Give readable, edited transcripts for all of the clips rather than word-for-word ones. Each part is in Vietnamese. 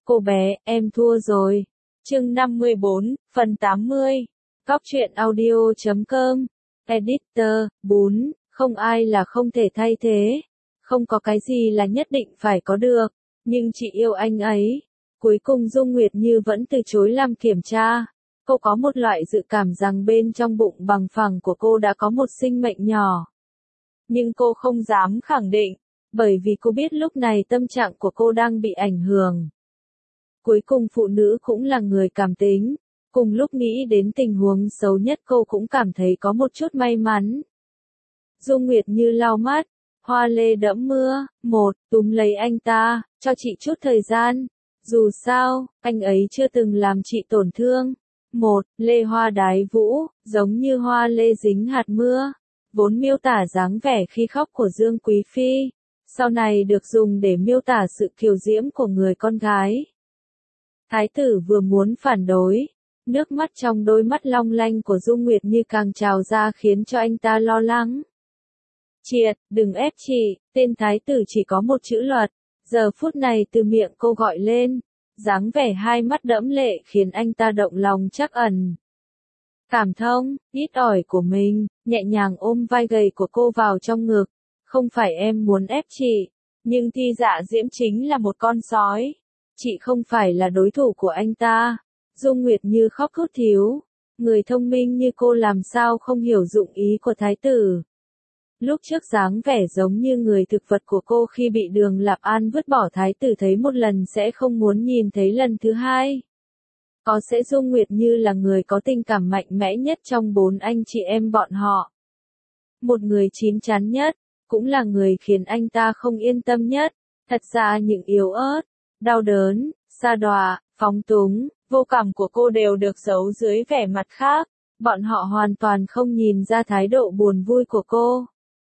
Cô bé, em thua rồi. Chương 54, phần 80. Cóc truyện audio.com. Editor, 4. Không ai là không thể thay thế. Không có cái gì là nhất định phải có được. Nhưng chị yêu anh ấy. Cuối cùng Dung Nguyệt Như vẫn từ chối làm kiểm tra. Cô có một loại dự cảm rằng bên trong bụng bằng phẳng của cô đã có một sinh mệnh nhỏ. Nhưng cô không dám khẳng định, bởi vì cô biết lúc này tâm trạng của cô đang bị ảnh hưởng. Cuối cùng phụ nữ cũng là người cảm tính. Cùng lúc nghĩ đến tình huống xấu nhất cô cũng cảm thấy có một chút may mắn. Dung Nguyệt Như lau mắt, hoa lê đẫm mưa, túm lấy anh ta, cho chị chút thời gian. Dù sao, anh ấy chưa từng làm chị tổn thương. Lê hoa đái vũ, giống như hoa lê dính hạt mưa, vốn miêu tả dáng vẻ khi khóc của Dương Quý Phi, sau này được dùng để miêu tả sự kiều diễm của người con gái. Thái tử vừa muốn phản đối, nước mắt trong đôi mắt long lanh của Dung Nguyệt Như càng trào ra khiến cho anh ta lo lắng. Triệt, đừng ép chị, tên thái tử chỉ có một chữ luật, giờ phút này từ miệng cô gọi lên, dáng vẻ hai mắt đẫm lệ khiến anh ta động lòng trắc ẩn. Cảm thông, ít ỏi của mình, nhẹ nhàng ôm vai gầy của cô vào trong ngực, không phải em muốn ép chị, nhưng Thi Dạ Diễm chính là một con sói. Chị không phải là đối thủ của anh ta. Dung Nguyệt Như khóc thút thít. Người thông minh như cô làm sao không hiểu dụng ý của thái tử. Lúc trước dáng vẻ giống như người thực vật của cô khi bị Đường Lạp An vứt bỏ thái tử thấy một lần sẽ không muốn nhìn thấy lần thứ hai. Có sẽ Dung Nguyệt Như là người có tình cảm mạnh mẽ nhất trong bốn anh chị em bọn họ. Một người chín chắn nhất, cũng là người khiến anh ta không yên tâm nhất. Thật ra những yếu ớt, đau đớn, sa đọa, phóng túng, vô cảm của cô đều được giấu dưới vẻ mặt khác. Bọn họ hoàn toàn không nhìn ra thái độ buồn vui của cô.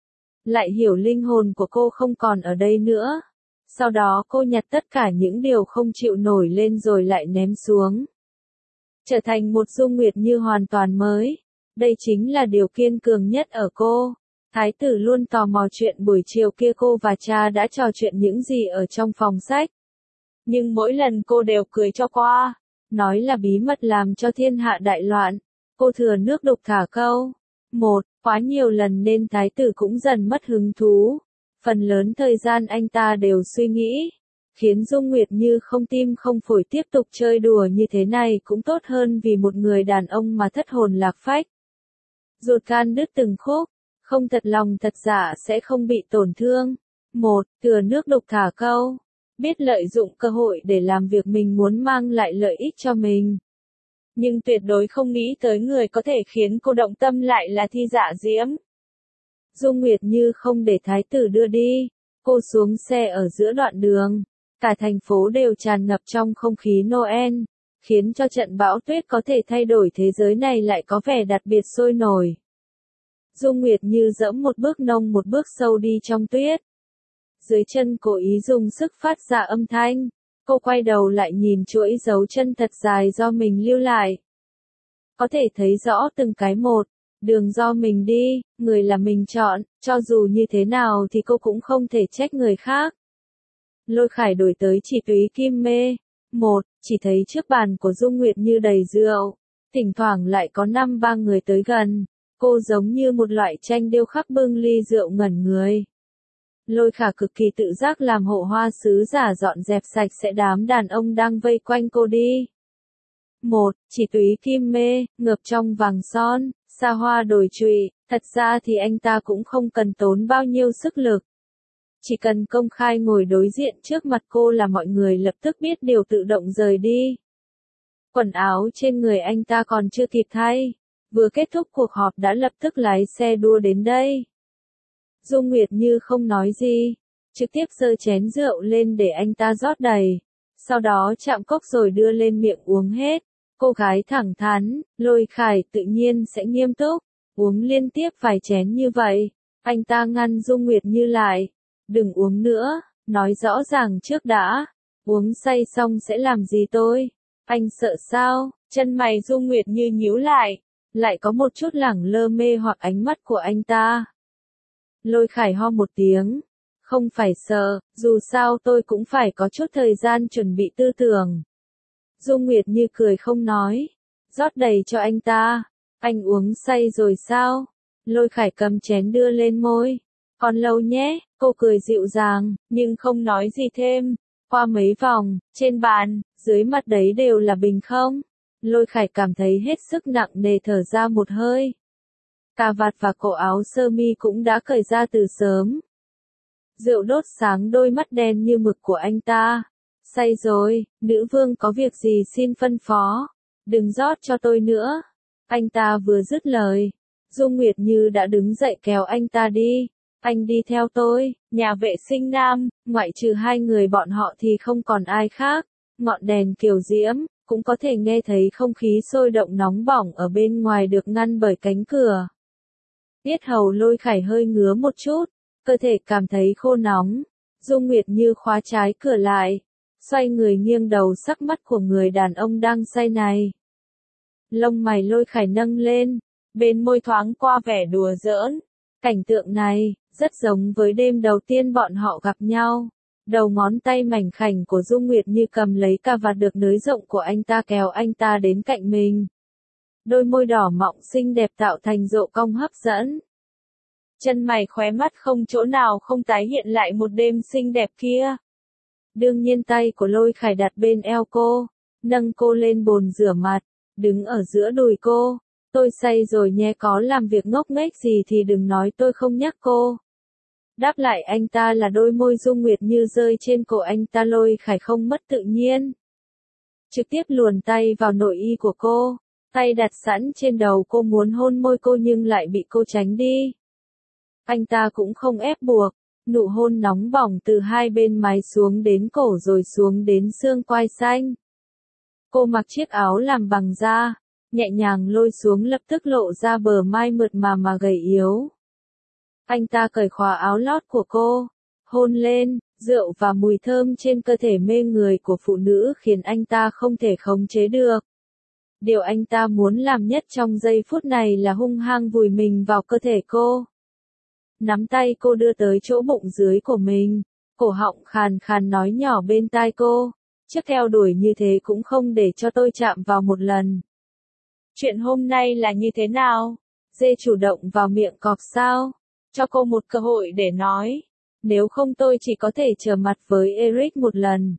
Lại hiểu linh hồn của cô không còn ở đây nữa. Sau đó cô nhặt tất cả những điều không chịu nổi lên rồi lại ném xuống. Trở thành một Dung Nguyệt Như hoàn toàn mới. Đây chính là điều kiên cường nhất ở cô. Thái tử luôn tò mò chuyện buổi chiều kia cô và cha đã trò chuyện những gì ở trong phòng sách. Nhưng mỗi lần cô đều cười cho qua. Nói là bí mật làm cho thiên hạ đại loạn. Cô thừa nước đục thả câu. Quá nhiều lần nên thái tử cũng dần mất hứng thú. Phần lớn thời gian anh ta đều suy nghĩ. Khiến Dung Nguyệt Như không tim không phổi tiếp tục chơi đùa như thế này cũng tốt hơn vì một người đàn ông mà thất hồn lạc phách. Ruột gan đứt từng khúc, không thật lòng thật dạ sẽ không bị tổn thương. Thừa nước đục thả câu. Biết lợi dụng cơ hội để làm việc mình muốn mang lại lợi ích cho mình. Nhưng tuyệt đối không nghĩ tới người có thể khiến cô động tâm lại là Thi Dạ Diễm. Dung Nguyệt Như không để thái tử đưa đi. Cô xuống xe ở giữa đoạn đường. Cả thành phố đều tràn ngập trong không khí Noel, khiến cho trận bão tuyết có thể thay đổi thế giới này lại có vẻ đặc biệt sôi nổi. Dung Nguyệt Như dẫm một bước nông một bước sâu đi trong tuyết. Dưới chân cố ý dùng sức phát ra âm thanh. Cô quay đầu lại nhìn chuỗi dấu chân thật dài do mình lưu lại. Có thể thấy rõ từng cái một. Đường do mình đi, người là mình chọn, cho dù như thế nào thì cô cũng không thể trách người khác. Lôi Khải đổi tới chỉ túy kim mê. Chỉ thấy trước bàn của Dung Nguyệt Như đầy rượu. Thỉnh thoảng lại có 5-3 người tới gần. Cô giống như một loại tranh điêu khắc bưng ly rượu ngẩn người. Lôi Khả cực kỳ tự giác làm hộ hoa sứ giả dọn dẹp sạch sẽ đám đàn ông đang vây quanh cô đi. Chỉ túy kim mê, ngập trong vàng son, xa hoa đồi trụy, thật ra thì anh ta cũng không cần tốn bao nhiêu sức lực. Chỉ cần công khai ngồi đối diện trước mặt cô là mọi người lập tức biết điều tự động rời đi. Quần áo trên người anh ta còn chưa kịp thay. Vừa kết thúc cuộc họp đã lập tức lái xe đua đến đây. Dung Nguyệt Như không nói gì, trực tiếp giơ chén rượu lên để anh ta rót đầy. Sau đó chạm cốc rồi đưa lên miệng uống hết. Cô gái thẳng thắn, Lôi Khải tự nhiên sẽ nghiêm túc, uống liên tiếp vài chén như vậy. Anh ta ngăn Dung Nguyệt Như lại. Đừng uống nữa, nói rõ ràng trước đã. Uống say xong sẽ làm gì tôi? Anh sợ sao? Chân mày Dung Nguyệt Như nhíu lại. Lại có một chút lẳng lơ mê hoặc ánh mắt của anh ta. Lôi Khải ho một tiếng. Không phải sợ, dù sao tôi cũng phải có chút thời gian chuẩn bị tư tưởng. Dung Nguyệt Như cười không nói, rót đầy cho anh ta. Anh uống say rồi sao? Lôi Khải cầm chén đưa lên môi. Còn lâu nhé, cô cười dịu dàng, nhưng không nói gì thêm. Qua mấy vòng, trên bàn, dưới mặt đấy đều là bình không. Lôi Khải cảm thấy hết sức nặng nề thở ra một hơi. Cà vạt và cổ áo sơ mi cũng đã cởi ra từ sớm. Rượu đốt sáng đôi mắt đen như mực của anh ta. Say rồi, nữ vương có việc gì xin phân phó. Đừng rót cho tôi nữa. Anh ta vừa dứt lời. Dung Nguyệt Như đã đứng dậy kéo anh ta đi. Anh đi theo tôi, nhà vệ sinh nam, ngoại trừ hai người bọn họ thì không còn ai khác. Ngọn đèn kiều diễm, cũng có thể nghe thấy không khí sôi động nóng bỏng ở bên ngoài được ngăn bởi cánh cửa. Yết hầu Lôi Khải hơi ngứa một chút, cơ thể cảm thấy khô nóng. Dung Nguyệt Như khóa trái cửa lại, xoay người nghiêng đầu sắc mắt của người đàn ông đang say này. Lông mày Lôi Khải nâng lên, bên môi thoáng qua vẻ đùa giỡn. Cảnh tượng này, rất giống với đêm đầu tiên bọn họ gặp nhau. Đầu ngón tay mảnh khảnh của Dung Nguyệt Như cầm lấy cà vạt được nới rộng của anh ta kéo anh ta đến cạnh mình. Đôi môi đỏ mọng xinh đẹp tạo thành rộ cong hấp dẫn. Chân mày khóe mắt không chỗ nào không tái hiện lại một đêm xinh đẹp kia. Đương nhiên tay của Lôi Khải đặt bên eo cô, nâng cô lên bồn rửa mặt, đứng ở giữa đùi cô. Tôi say rồi nhé, có làm việc ngốc nghếch gì thì đừng nói tôi không nhắc cô. Đáp lại anh ta là đôi môi Dung Nguyệt Như rơi trên cổ anh ta. Lôi Khải không mất tự nhiên. Trực tiếp luồn tay vào nội y của cô, tay đặt sẵn trên đầu cô muốn hôn môi cô nhưng lại bị cô tránh đi. Anh ta cũng không ép buộc, nụ hôn nóng bỏng từ hai bên mái xuống đến cổ rồi xuống đến xương quai xanh. Cô mặc chiếc áo làm bằng da, nhẹ nhàng lôi xuống lập tức lộ ra bờ mai mượt mà gầy yếu. Anh ta cởi khóa áo lót của cô, hôn lên, rượu và mùi thơm trên cơ thể mê người của phụ nữ khiến anh ta không thể khống chế được. Điều anh ta muốn làm nhất trong giây phút này là hung hăng vùi mình vào cơ thể cô. Nắm tay cô đưa tới chỗ bụng dưới của mình, cổ họng khàn khàn nói nhỏ bên tai cô, chiếc theo đuổi như thế cũng không để cho tôi chạm vào một lần. Chuyện hôm nay là như thế nào? Dê chủ động vào miệng cọp sao? Cho cô một cơ hội để nói. Nếu không tôi chỉ có thể trở mặt với Eric một lần.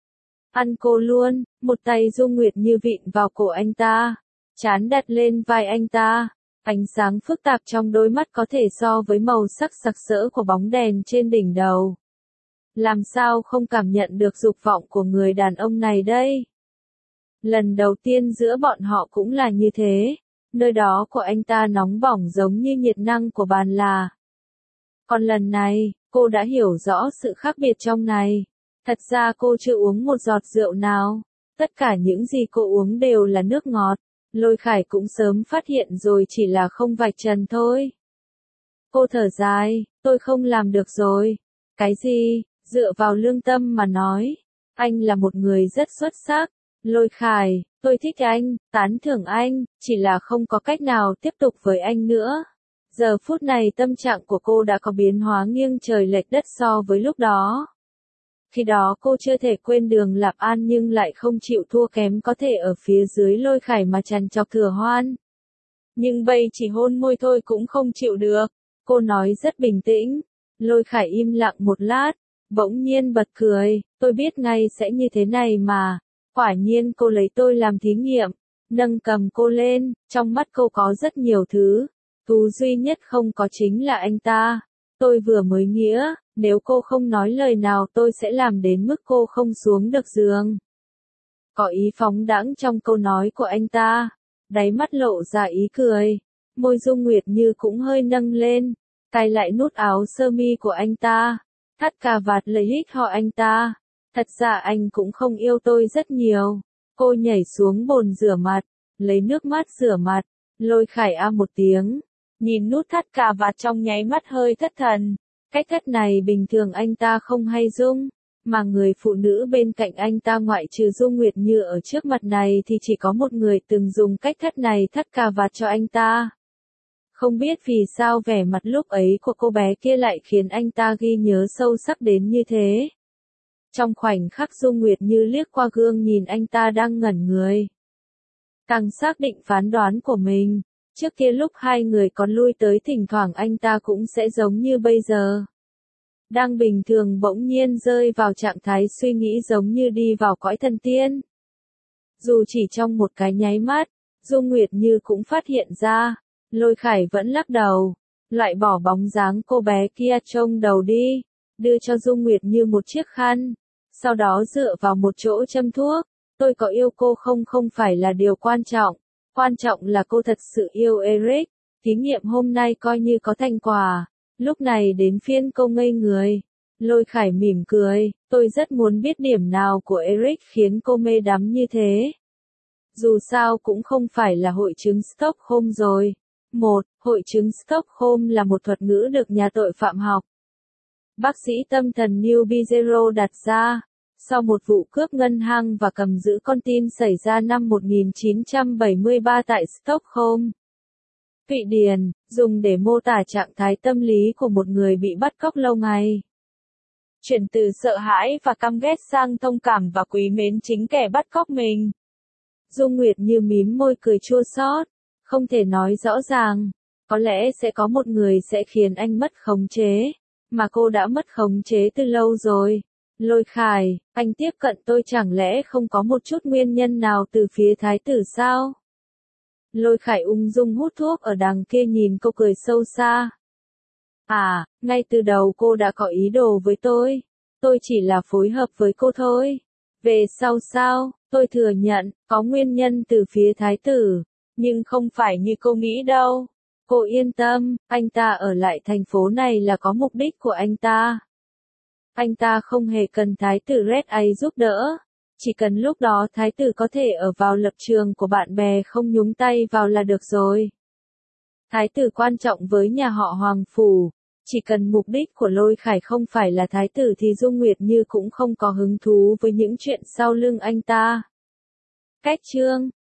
Ăn cô luôn, một tay Dung Nguyệt Như vịn vào cổ anh ta, trán đặt lên vai anh ta. Ánh sáng phức tạp trong đôi mắt có thể so với màu sắc sặc sỡ của bóng đèn trên đỉnh đầu. Làm sao không cảm nhận được dục vọng của người đàn ông này đây? Lần đầu tiên giữa bọn họ cũng là như thế, nơi đó của anh ta nóng bỏng giống như nhiệt năng của bàn là. Còn lần này, cô đã hiểu rõ sự khác biệt trong này. Thật ra cô chưa uống một giọt rượu nào, tất cả những gì cô uống đều là nước ngọt. Lôi Khải cũng sớm phát hiện rồi, chỉ là không vạch trần thôi. Cô thở dài, tôi không làm được rồi. Cái gì? Dựa vào lương tâm mà nói, anh là một người rất xuất sắc. Lôi Khải, tôi thích anh, tán thưởng anh, chỉ là không có cách nào tiếp tục với anh nữa. Giờ phút này tâm trạng của cô đã có biến hóa nghiêng trời lệch đất so với lúc đó. Khi đó cô chưa thể quên Đường Lạp An nhưng lại không chịu thua kém có thể ở phía dưới Lôi Khải mà trằn trọc Thừa Hoan. Nhưng bây chỉ hôn môi thôi cũng không chịu được, cô nói rất bình tĩnh. Lôi Khải im lặng một lát, bỗng nhiên bật cười, tôi biết ngay sẽ như thế này mà. Quả nhiên cô lấy tôi làm thí nghiệm, nâng cầm cô lên, trong mắt cô có rất nhiều thứ. Tú duy nhất không có chính là anh ta. Tôi vừa mới nghĩa, nếu cô không nói lời nào tôi sẽ làm đến mức cô không xuống được giường. Có ý phóng đãng trong câu nói của anh ta, đáy mắt lộ ra ý cười, môi Dung Nguyệt Như cũng hơi nâng lên, cài lại nút áo sơ mi của anh ta, thắt cà vạt lấy hít họ anh ta. Thật ra anh cũng không yêu tôi rất nhiều. Cô nhảy xuống bồn rửa mặt, lấy nước mát rửa mặt, Lôi Khải a một tiếng, nhìn nút thắt cà vạt trong nháy mắt hơi thất thần. Cách thắt này bình thường anh ta không hay dùng, mà người phụ nữ bên cạnh anh ta ngoại trừ Dung Nguyệt Như ở trước mặt này thì chỉ có một người từng dùng cách thắt này thắt cà vạt cho anh ta. Không biết vì sao vẻ mặt lúc ấy của cô bé kia lại khiến anh ta ghi nhớ sâu sắc đến như thế. Trong khoảnh khắc Dung Nguyệt Như liếc qua gương nhìn anh ta đang ngẩn người. Càng xác định phán đoán của mình, trước kia lúc hai người còn lui tới thỉnh thoảng anh ta cũng sẽ giống như bây giờ. Đang bình thường bỗng nhiên rơi vào trạng thái suy nghĩ giống như đi vào cõi thần tiên. Dù chỉ trong một cái nháy mắt, Dung Nguyệt Như cũng phát hiện ra, Lôi Khải vẫn lắc đầu, loại bỏ bóng dáng cô bé kia trông đầu đi, đưa cho Dung Nguyệt Như một chiếc khăn, sau đó dựa vào một chỗ châm thuốc. Tôi có yêu cô không phải là điều quan trọng là cô thật sự yêu Eric, thí nghiệm hôm nay coi như có thành quả. Lúc này đến phiên cô ngây người. Lôi Khải mỉm cười, tôi rất muốn biết điểm nào của Eric khiến cô mê đắm như thế. Dù sao cũng không phải là hội chứng Stockholm rồi. Hội chứng Stockholm là một thuật ngữ được nhà tội phạm học. Bác sĩ tâm thần New Bizero đặt ra. Sau một vụ cướp ngân hàng và cầm giữ con tin xảy ra năm 1973 tại Stockholm, Thụy Điển, dùng để mô tả trạng thái tâm lý của một người bị bắt cóc lâu ngày. Chuyển từ sợ hãi và căm ghét sang thông cảm và quý mến chính kẻ bắt cóc mình. Dung Nguyệt Như mím môi cười chua xót, không thể nói rõ ràng, có lẽ sẽ có một người sẽ khiến anh mất khống chế, mà cô đã mất khống chế từ lâu rồi. Lôi Khải, anh tiếp cận tôi chẳng lẽ không có một chút nguyên nhân nào từ phía thái tử sao? Lôi Khải ung dung hút thuốc ở đằng kia nhìn cô cười sâu xa. À, ngay từ đầu cô đã có ý đồ với tôi chỉ là phối hợp với cô thôi. Về sau sao, tôi thừa nhận, có nguyên nhân từ phía thái tử, nhưng không phải như cô nghĩ đâu. Cô yên tâm, anh ta ở lại thành phố này là có mục đích của anh ta. Anh ta không hề cần thái tử Red ấy giúp đỡ. Chỉ cần lúc đó thái tử có thể ở vào lập trường của bạn bè không nhúng tay vào là được rồi. Thái tử quan trọng với nhà họ Hoàng Phủ. Chỉ cần mục đích của Lôi Khải không phải là thái tử thì Dung Nguyệt Như cũng không có hứng thú với những chuyện sau lưng anh ta. Cách chương